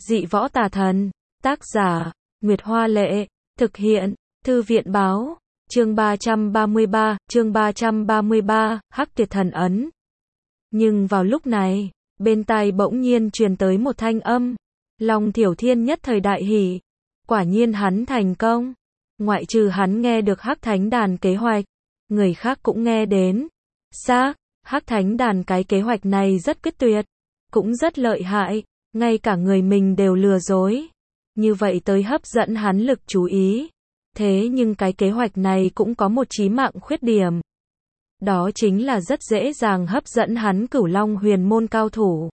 Dị võ tà thần. Tác giả, Nguyệt Hoa Lệ. Thực hiện, Thư viện Báo. Chương 333, Hắc Tuyệt Thần Ấn. Nhưng vào lúc này, bên tai bỗng nhiên truyền tới một thanh âm. Long Thiểu Thiên nhất thời đại hỉ. Quả nhiên hắn thành công. Ngoại trừ hắn nghe được Hắc Thánh Đàn kế hoạch, người khác cũng nghe đến. Xác, Hắc Thánh Đàn cái kế hoạch này rất quyết tuyệt, cũng rất lợi hại, ngay cả người mình đều lừa dối. Như vậy tới hấp dẫn hắn lực chú ý. Thế nhưng cái kế hoạch này cũng có một chí mạng khuyết điểm. Đó chính là rất dễ dàng hấp dẫn hắn Cửu Long Huyền Môn cao thủ.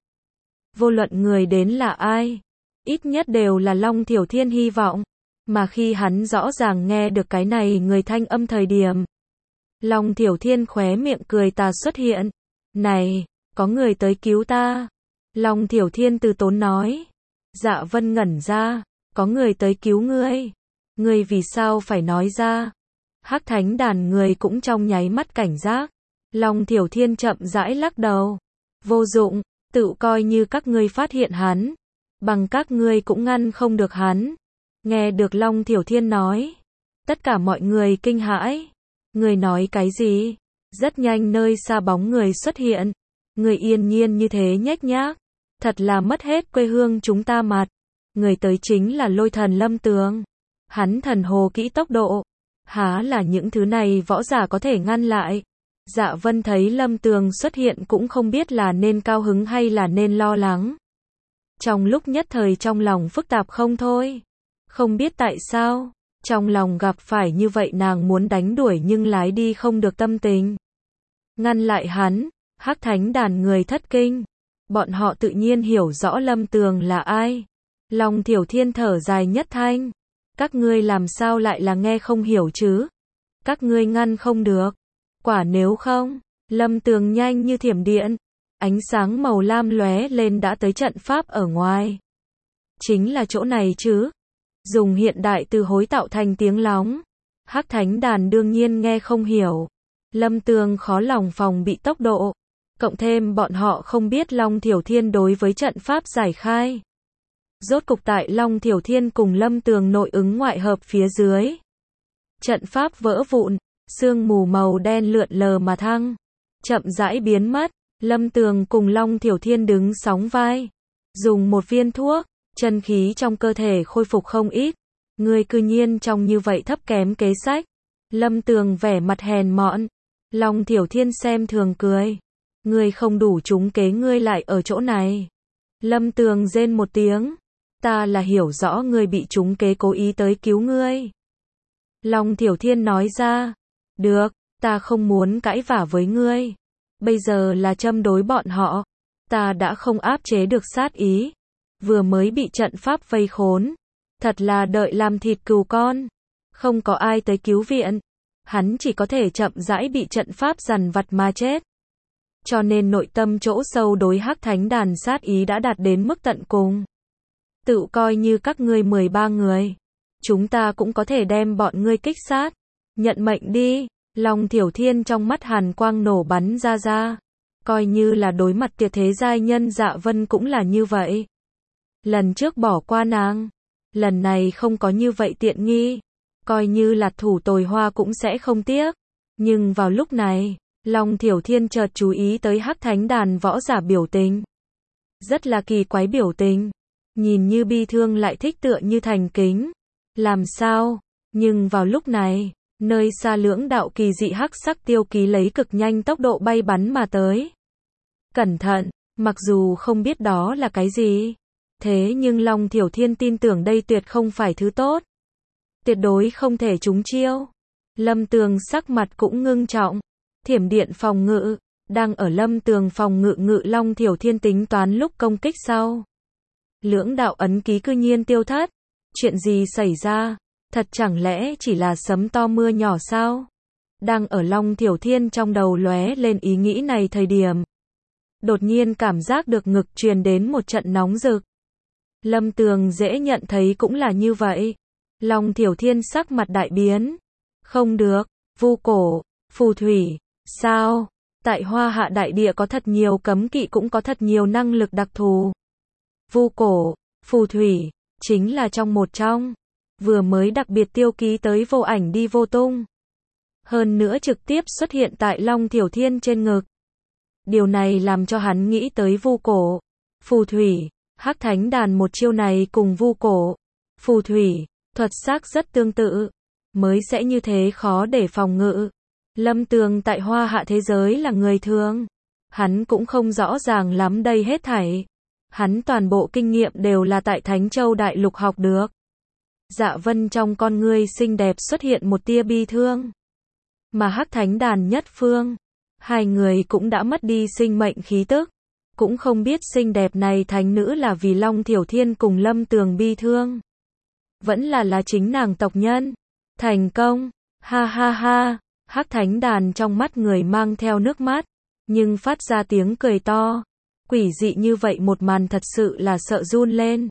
Vô luận người đến là ai, ít nhất đều là Long Thiểu Thiên hy vọng. Mà khi hắn rõ ràng nghe được cái này người thanh âm thời điểm, Long Thiểu Thiên khóe miệng cười tà xuất hiện. Này, có người tới cứu ta. Long Thiểu Thiên từ tốn nói. Dạ Vân ngẩn ra. Có người tới cứu ngươi. Ngươi vì sao phải nói ra? Hắc Thánh Đàn người cũng trong nháy mắt cảnh giác. Long Thiểu Thiên chậm rãi lắc đầu. Vô dụng, tự coi như các ngươi phát hiện hắn. Bằng các ngươi cũng ngăn không được hắn. Nghe được Long Thiểu Thiên nói. Tất cả mọi người kinh hãi. Người nói cái gì? Rất nhanh nơi xa bóng người xuất hiện. Người yên nhiên như thế nhếch nhác. Thật là mất hết quê hương chúng ta mặt. Người tới chính là Lôi Thần Lâm Tường. Hắn thần hồ kỹ tốc độ. Há là những thứ này võ giả có thể ngăn lại. Dạ Vân thấy Lâm Tường xuất hiện cũng không biết là nên cao hứng hay là nên lo lắng. Trong lúc nhất thời trong lòng phức tạp không thôi. Không biết tại sao, trong lòng gặp phải như vậy nàng muốn đánh đuổi nhưng lái đi không được tâm tình. Ngăn lại hắn, Hắc Thánh Đàn người thất kinh. Bọn họ tự nhiên hiểu rõ Lâm Tường là ai. Long Thiểu Thiên thở dài nhất thanh. Các ngươi làm sao lại là nghe không hiểu chứ? Các ngươi ngăn không được. Quả nếu không, Lâm Tường nhanh như thiểm điện. Ánh sáng màu lam lóe lên đã tới trận pháp ở ngoài. Chính là chỗ này chứ. Dùng hiện đại từ hối tạo thành tiếng lóng. Hắc Thánh Đàn đương nhiên nghe không hiểu. Lâm Tường khó lòng phòng bị tốc độ. Cộng thêm bọn họ không biết Long Thiểu Thiên đối với trận pháp giải khai. Rốt cục tại Long Thiểu Thiên cùng Lâm Tường nội ứng ngoại hợp phía dưới. Trận pháp vỡ vụn, sương mù màu đen lượn lờ mà thăng. Chậm rãi biến mất, Lâm Tường cùng Long Thiểu Thiên đứng sóng vai. Dùng một viên thuốc, chân khí trong cơ thể khôi phục không ít. Ngươi cư nhiên trong như vậy thấp kém kế sách. Lâm Tường vẻ mặt hèn mọn. Long Thiểu Thiên xem thường cười. Ngươi không đủ trúng kế ngươi lại ở chỗ này. Lâm Tường rên một tiếng. Ta là hiểu rõ ngươi bị trúng kế cố ý tới cứu ngươi. Long Thiểu Thiên nói ra. Được, ta không muốn cãi vả với ngươi. Bây giờ là châm đối bọn họ. Ta đã không áp chế được sát ý. Vừa mới bị trận pháp vây khốn. Thật là đợi làm thịt cừu con. Không có ai tới cứu viện. Hắn chỉ có thể chậm rãi bị trận pháp dằn vặt mà chết. Cho nên nội tâm chỗ sâu đối Hắc Thánh Đàn sát ý đã đạt đến mức tận cùng. Tự coi như các ngươi 13 người. Chúng ta cũng có thể đem bọn ngươi kích sát. Nhận mệnh đi. Long Thiểu Thiên trong mắt hàn quang nổ bắn ra. Coi như là đối mặt tuyệt thế giai nhân Dạ Vân cũng là như vậy. Lần trước bỏ qua nàng. Lần này không có như vậy tiện nghi. Coi như là thủ tồi hoa cũng sẽ không tiếc. Nhưng vào lúc này, Long Thiểu Thiên chợt chú ý tới Hắc Thánh Đàn võ giả biểu tình. Rất là kỳ quái biểu tình. Nhìn như bi thương lại thích tựa như thành kính. Làm sao? Nhưng vào lúc này, nơi xa lưỡng đạo kỳ dị hắc sắc tiêu ký lấy cực nhanh tốc độ bay bắn mà tới. Cẩn thận, mặc dù không biết đó là cái gì. Thế nhưng Long Thiểu Thiên tin tưởng đây tuyệt không phải thứ tốt. Tuyệt đối không thể trúng chiêu. Lâm Tường sắc mặt cũng ngưng trọng. Thiểm điện phòng ngự. Đang ở Lâm Tường phòng ngự Long Thiểu Thiên tính toán lúc công kích sau. Lưỡng đạo ấn ký cư nhiên tiêu thất. Chuyện gì xảy ra? Thật chẳng lẽ chỉ là sấm to mưa nhỏ sao? Đang ở Long Thiểu Thiên trong đầu lóe lên ý nghĩ này thời điểm. Đột nhiên cảm giác được ngực truyền đến một trận nóng rực. Lâm Tường dễ nhận thấy cũng là như vậy. Long Thiểu Thiên sắc mặt đại biến. Không được, vu cổ, phù thủy, sao? Tại Hoa Hạ đại địa có thật nhiều cấm kỵ cũng có thật nhiều năng lực đặc thù. Vu cổ, Phù thủy, chính là trong một trong. Vừa mới đặc biệt tiêu ký tới vô ảnh đi vô tung. Hơn nữa trực tiếp xuất hiện tại Long Thiểu Thiên trên ngực. Điều này làm cho hắn nghĩ tới vu cổ. Phù thủy, Hắc Thánh Đàn một chiêu này cùng vu cổ. Phù thủy, thuật xác rất tương tự. Mới sẽ như thế khó để phòng ngự. Lâm Tường tại Hoa Hạ thế giới là người thường. Hắn cũng không rõ ràng lắm đây hết thảy. Hắn toàn bộ kinh nghiệm đều là tại Thánh Châu Đại Lục học được. Dạ Vân trong con ngươi xinh đẹp xuất hiện một tia bi thương. Mà Hắc Thánh Đàn nhất phương, hai người cũng đã mất đi sinh mệnh khí tức. Cũng không biết xinh đẹp này thánh nữ là vì Long Thiểu Thiên cùng Lâm Tường bi thương. Vẫn là chính nàng tộc nhân. Thành công, ha ha ha, Hắc Thánh Đàn trong mắt người mang theo nước mắt, nhưng phát ra tiếng cười to. Quỷ dị như vậy một màn thật sự là sợ run lên.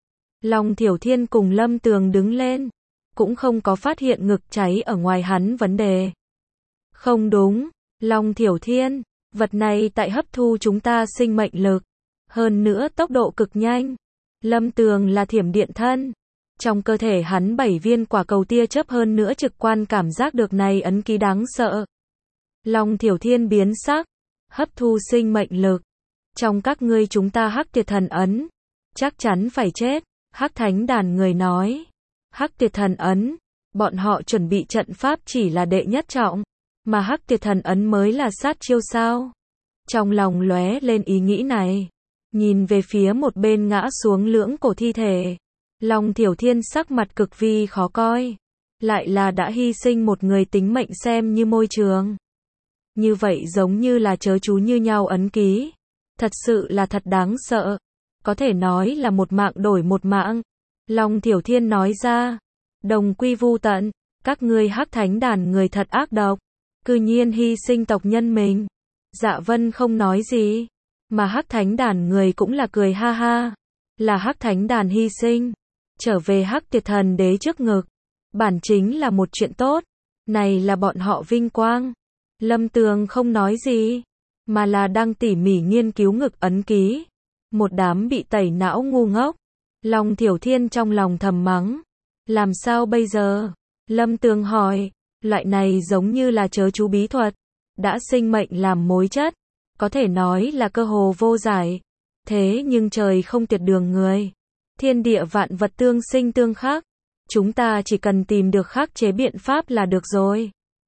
Long Thiểu Thiên cùng Lâm Tường đứng lên, cũng không có phát hiện ngực cháy ở ngoài hắn vấn đề. Không đúng, Long Thiểu Thiên, vật này tại hấp thu chúng ta sinh mệnh lực, hơn nữa tốc độ cực nhanh. Lâm Tường là thiểm điện thân, trong cơ thể hắn 7 viên quả cầu tia chớp hơn nữa trực quan cảm giác được này ấn ký đáng sợ. Long Thiểu Thiên biến sắc, hấp thu sinh mệnh lực. Trong các ngươi chúng ta Hắc Tiệt Thần ấn, chắc chắn phải chết. Hắc Thánh Đàn người nói. Hắc Tiệt Thần ấn, bọn họ chuẩn bị trận pháp chỉ là đệ nhất trọng, mà Hắc Tiệt Thần ấn mới là sát chiêu sao? Trong lòng lóe lên ý nghĩ này, nhìn về phía một bên ngã xuống lưỡng cổ thi thể, Long Thiểu Thiên sắc mặt cực vi khó coi, lại là đã hy sinh một người tính mệnh xem như môi trường. Như vậy giống như là chớ chú như nhau ấn ký, thật sự là thật đáng sợ. Có thể nói là một mạng đổi một mạng. Long Thiểu Thiên nói ra, đồng quy vu tận, các ngươi Hắc Thánh Đàn người thật ác độc, cư nhiên hy sinh tộc nhân mình. Dạ Vân không nói gì, mà Hắc Thánh Đàn người cũng là cười ha ha, là Hắc Thánh Đàn hy sinh, trở về Hắc Tiệt Thần đế trước ngực, bản chính là một chuyện tốt, này là bọn họ vinh quang. Lâm Tường không nói gì, mà là đang tỉ mỉ nghiên cứu ngực ấn ký. Một đám bị tẩy não ngu ngốc. Long Thiểu Thiên trong lòng thầm mắng. Làm sao bây giờ? Lâm Tường hỏi. Loại này giống như là chớ chú bí thuật. Đã sinh mệnh làm mối chất. Có thể nói là cơ hồ vô giải. Thế nhưng trời không tiệt đường người. Thiên địa vạn vật tương sinh tương khắc. Chúng ta chỉ cần tìm được khắc chế biện pháp là được rồi.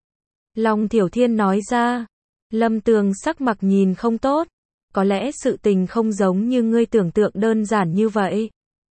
Long Thiểu Thiên nói ra. Lâm Tường sắc mặt nhìn không tốt. Có lẽ sự tình không giống như ngươi tưởng tượng đơn giản như vậy.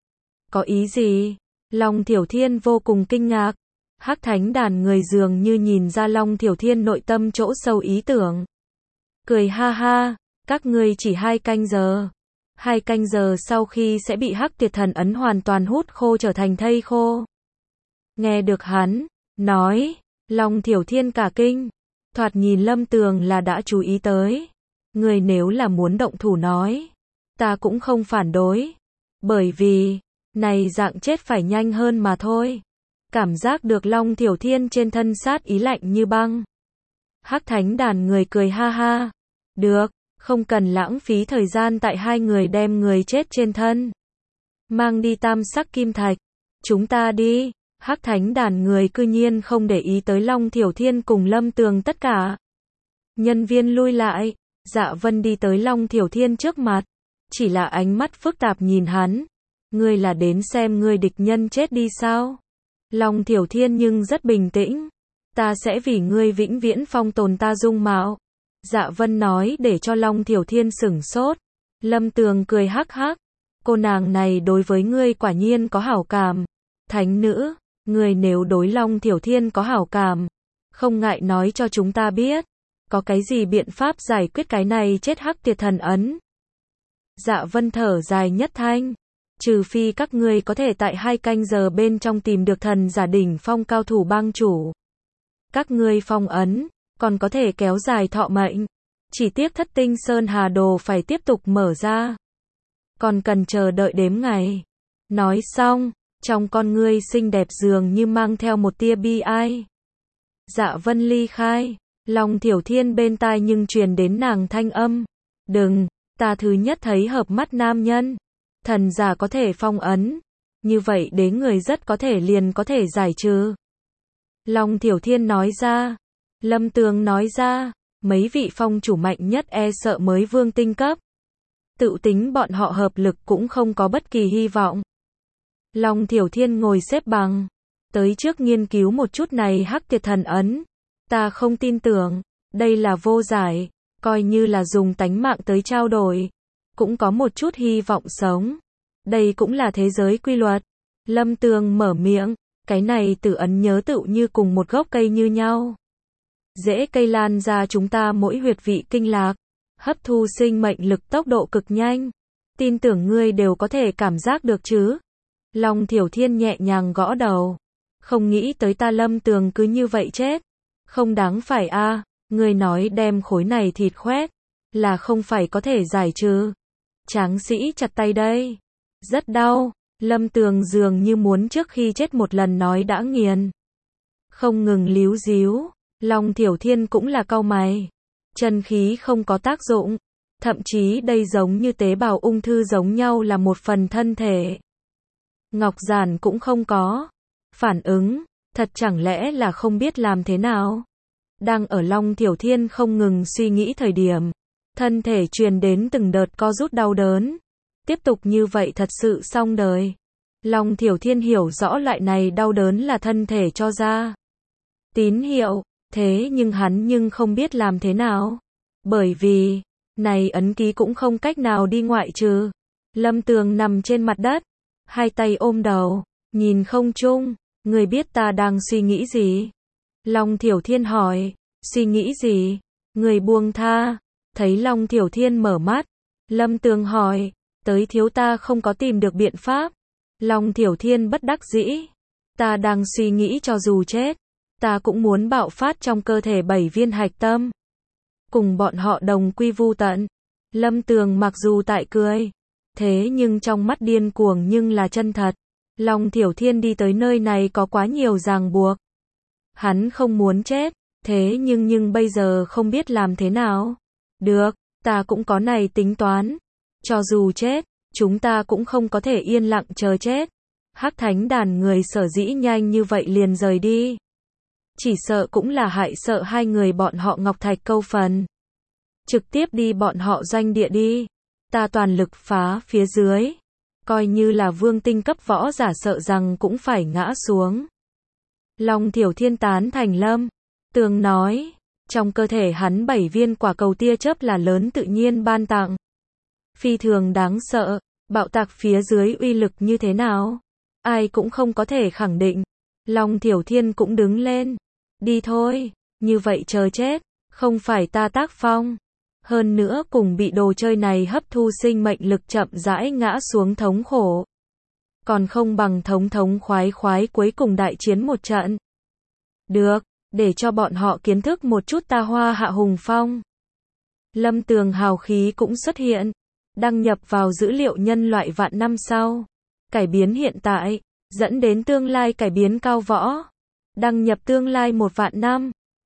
Có ý gì? Long Thiểu Thiên vô cùng kinh ngạc. Hắc Thánh Đàn người dường như nhìn ra Long Thiểu Thiên nội tâm chỗ sâu ý tưởng. Cười ha ha, các ngươi chỉ 2 canh giờ. 2 canh giờ sau khi sẽ bị Hắc Tiệt Thần ấn hoàn toàn hút khô trở thành thây khô. Nghe được hắn nói, Long Thiểu Thiên cả kinh. Thoạt nhìn Lâm Tường là đã chú ý tới. Người nếu là muốn động thủ nói, ta cũng không phản đối. Bởi vì, này dạng chết phải nhanh hơn mà thôi. Cảm giác được Long Thiểu Thiên trên thân sát ý lạnh như băng. Hắc Thánh Đàn người cười ha ha. Được, không cần lãng phí thời gian tại hai người đem người chết trên thân. Mang đi tam sắc kim thạch. Chúng ta đi. Hắc Thánh Đàn người cư nhiên không để ý tới Long Thiểu Thiên cùng Lâm Tường tất cả. Nhân viên lui lại. Dạ Vân đi tới Long Thiểu Thiên trước mặt, chỉ là ánh mắt phức tạp nhìn hắn. Ngươi là đến xem ngươi địch nhân chết đi sao? Long Thiểu Thiên nhưng rất bình tĩnh. Ta sẽ vì ngươi vĩnh viễn phong tồn ta dung mạo. Dạ Vân nói để cho Long Thiểu Thiên sửng sốt. Lâm Tường cười hắc hắc. Cô nàng này đối với ngươi quả nhiên có hảo cảm. Thánh nữ, ngươi nếu đối Long Thiểu Thiên có hảo cảm, không ngại nói cho chúng ta biết. Có cái gì biện pháp giải quyết cái này chết Hắc Tiệt Thần ấn? Dạ Vân thở dài nhất thanh. Trừ phi các ngươi có thể tại 2 canh giờ bên trong tìm được thần giả đỉnh phong cao thủ bang chủ. Các ngươi phong ấn, còn có thể kéo dài thọ mệnh. Chỉ tiếc Thất Tinh Sơn Hà Đồ phải tiếp tục mở ra. Còn cần chờ đợi đếm ngày. Nói xong, trong con ngươi xinh đẹp dường như mang theo một tia bi ai. Dạ Vân ly khai. Long Thiểu Thiên bên tai nhưng truyền đến nàng thanh âm. Đừng, ta thứ nhất thấy hợp mắt nam nhân. thần giả có thể phong ấn, như vậy đế người rất có thể liền có thể giải trừ. Long Thiểu Thiên nói ra. Lâm Tường nói ra, mấy vị phong chủ mạnh nhất e sợ mới vương tinh cấp. Tự tính bọn họ hợp lực cũng không có bất kỳ hy vọng. Long Thiểu Thiên ngồi xếp bằng, tới trước nghiên cứu một chút này Hắc Kiệt thần ấn. Ta không tin tưởng, đây là vô giải, coi như là dùng tánh mạng tới trao đổi, cũng có một chút hy vọng sống. Đây cũng là thế giới quy luật. Lâm Tường mở miệng, cái này tử ấn nhớ tựu như cùng một gốc cây như nhau. Rễ cây lan ra chúng ta mỗi huyệt vị kinh lạc, hấp thu sinh mệnh lực tốc độ cực nhanh. Tin tưởng ngươi đều có thể cảm giác được chứ. Long Thiểu Thiên nhẹ nhàng gõ đầu. Không nghĩ tới ta Lâm Tường cứ như vậy chết. Không đáng phải a, ngươi nói đem khối này thịt khoét, là không phải có thể giải trừ. Tráng sĩ chặt tay đây. Rất đau, Lâm Tường dường như muốn trước khi chết một lần nói đã nghiền. Không ngừng líu díu, Long Thiểu Thiên cũng là cau mày. Chân khí không có tác dụng, thậm chí đây giống như tế bào ung thư giống nhau là một phần thân thể. Ngọc Giản cũng không có phản ứng, thật chẳng lẽ là không biết làm thế nào. Đang ở Long Thiểu Thiên không ngừng suy nghĩ thời điểm, thân thể truyền đến từng đợt co rút đau đớn. Tiếp tục như vậy thật sự xong đời. Long Thiểu Thiên hiểu rõ loại này đau đớn là thân thể cho ra tín hiệu, thế nhưng hắn nhưng không biết làm thế nào. Bởi vì, này ấn ký cũng không cách nào đi ngoại trừ. Lâm Tường nằm trên mặt đất, hai tay ôm đầu, nhìn không trung. Người biết ta đang suy nghĩ gì? Long Thiểu Thiên hỏi, suy nghĩ gì? Người buông tha. Thấy Long Thiểu Thiên mở mắt, Lâm Tường hỏi, tới thiếu ta không có tìm được biện pháp. Long Thiểu Thiên bất đắc dĩ. Ta đang suy nghĩ cho dù chết, ta cũng muốn bạo phát trong cơ thể 7 viên hạch tâm. Cùng bọn họ đồng quy vu tận. Lâm Tường mặc dù tại cười, thế nhưng trong mắt điên cuồng nhưng là chân thật. Long Thiểu Thiên đi tới nơi này có quá nhiều ràng buộc. Hắn không muốn chết, thế nhưng bây giờ không biết làm thế nào. Được, ta cũng có này tính toán. Cho dù chết, chúng ta cũng không có thể yên lặng chờ chết. Hắc Thánh đàn người sở dĩ nhanh như vậy liền rời đi. Chỉ sợ cũng là hại sợ hai người bọn họ Ngọc Thạch câu phần. Trực tiếp đi bọn họ doanh địa đi. Ta toàn lực phá phía dưới. Coi như là vương tinh cấp võ giả sợ rằng cũng phải ngã xuống. Long Thiểu Thiên tán thành Lâm Tường nói. Trong cơ thể hắn 7 viên quả cầu tia chớp là lớn tự nhiên ban tặng. Phi thường đáng sợ, bạo tạc phía dưới uy lực như thế nào? Ai cũng không có thể khẳng định. Long Thiểu Thiên cũng đứng lên. Đi thôi, như vậy chờ chết, không phải ta tác phong. Hơn nữa cùng bị đồ chơi này hấp thu sinh mệnh lực chậm rãi ngã xuống thống khổ. Còn không bằng thống khoái khoái cuối cùng đại chiến một trận. Được, để cho bọn họ kiến thức một chút ta Hoa Hạ hùng phong. Lâm Tường hào khí cũng xuất hiện. Đăng nhập vào dữ liệu nhân loại vạn năm sau. Cải biến hiện tại, dẫn đến tương lai cải biến cao võ. Đăng nhập tương lai 1 vạn năm.